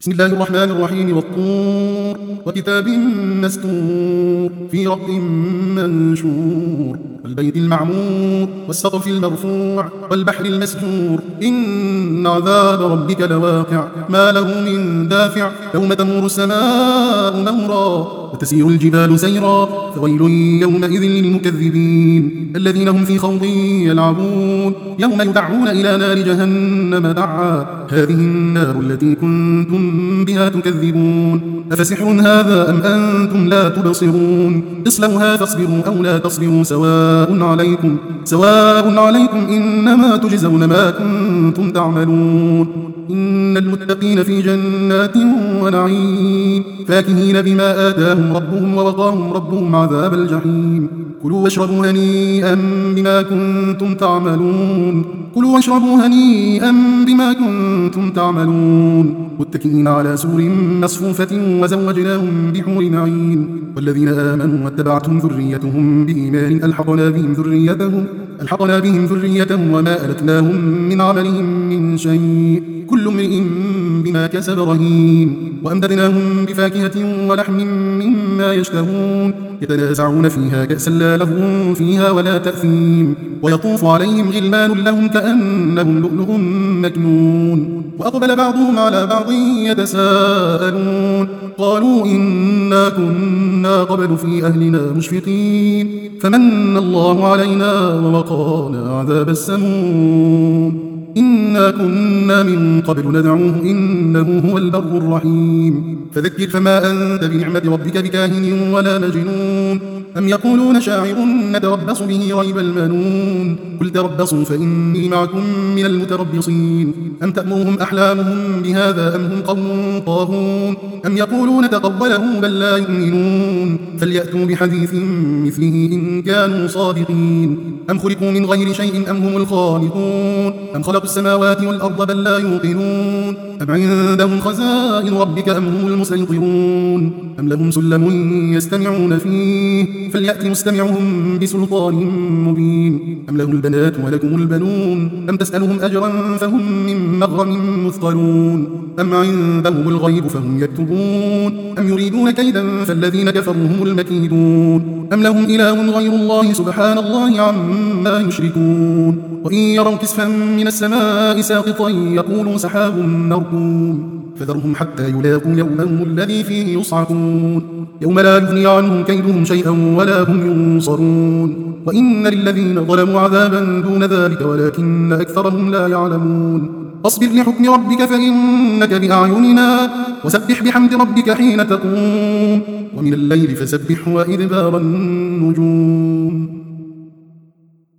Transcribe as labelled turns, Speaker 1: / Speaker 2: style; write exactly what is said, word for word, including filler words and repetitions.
Speaker 1: بسم الله الرحمن الرحيم والطور وكتاب مسطور في رق منشور والبيت المعمور والسقف المرفوع والبحر المسجور إن عذاب ربك لواقع ما له من دافع يوم تمور السماء مورا وتسير الجبال سيرا فويل يومئذ للمكذبين الذين هم في خوض يلعبون يوم يدعون إلى نار جهنم دعا هذه النار التي كنتم بها تكذبون أفسحر هذا أم أنتم لا تبصرون اصلوها فاصبروا أو لا تصبروا سواء عليكم سواء عليكم إنما تجزون ما كنتم تعملون إن المتقين في جنات ونعيم فاكهين بما آتاهم ربهم ووقاهم ربهم عذاب الجحيم كلوا واشربوا هنيئا بما كنتم تعملون كلوا واشربوا هنيئا بما كنتم تعملون متكئين على سور مصفوفة وزوجناهم بحور عين والذين آمنوا واتبعتهم ذريتهم بإيمان ألحقنا بهم ذريتهم ألحقنا بهم ذريتهم وما ألتناهم من عملهم من شيء كل امرئ بما كسب رهين وأمددناهم بفاكهة ولحم مما يشتهون يتنازعون فيها كأسا لا لغو فيها ولا تأثيم ويطوف عليهم غلمان لهم كأنهم لؤلؤ مكنون وأقبل بعضهم على بعض يتساءلون قالوا إنا كنا قبل في أهلنا مشفقين فمن الله علينا ووقانا عذاب السموم إنا كنا من قبل ندعوه إنه هو البر الرحيم فذكر فما أنت بنعمة ربك بكاهن ولا مجنون أم يقولون شاعر نتربص به ريب المنون قل تربصوا فإني معكم من المتربصين أم تأمرهم أحلامهم بهذا أم هم قوم طاغون أم يقولون تقبله بل لا يؤمنون فليأتوا بحديث مثله إن كانوا صادقين أم خلقوا من غير شيء أم هم الخالقون أم خلقوا السماوات والأرض بل لا يوقنون أم عندهم خزائن ربك أم هم المسيطرون أم لهم سلم يستمعون فيه فليأت مستمعهم بسلطان مبين أم لهم البنات ولكم البنون أم تسألهم أجرا فهم من مغرم مثقلون أم عندهم الغيب فهم يكتبون أم يريدون كيدا فالذين كفروا هم المكيدون أم لهم إله غير الله سبحان الله عما يشركون وإن يروا كسفا من السماء ساقطا يقولوا سحاب مركوم فذرهم حتى يلاقوا يومهم الذي فيه يصعقون يوم لا يغني عنهم كيدهم شيئا ولا هم ينصرون وإن للذين ظلموا عذابا دون ذلك ولكن أكثرهم لا يعلمون فاصبر لحكم ربك فإنك بأعيننا وسبح بحمد ربك حين تقوم ومن الليل فسبح وإدبار النجوم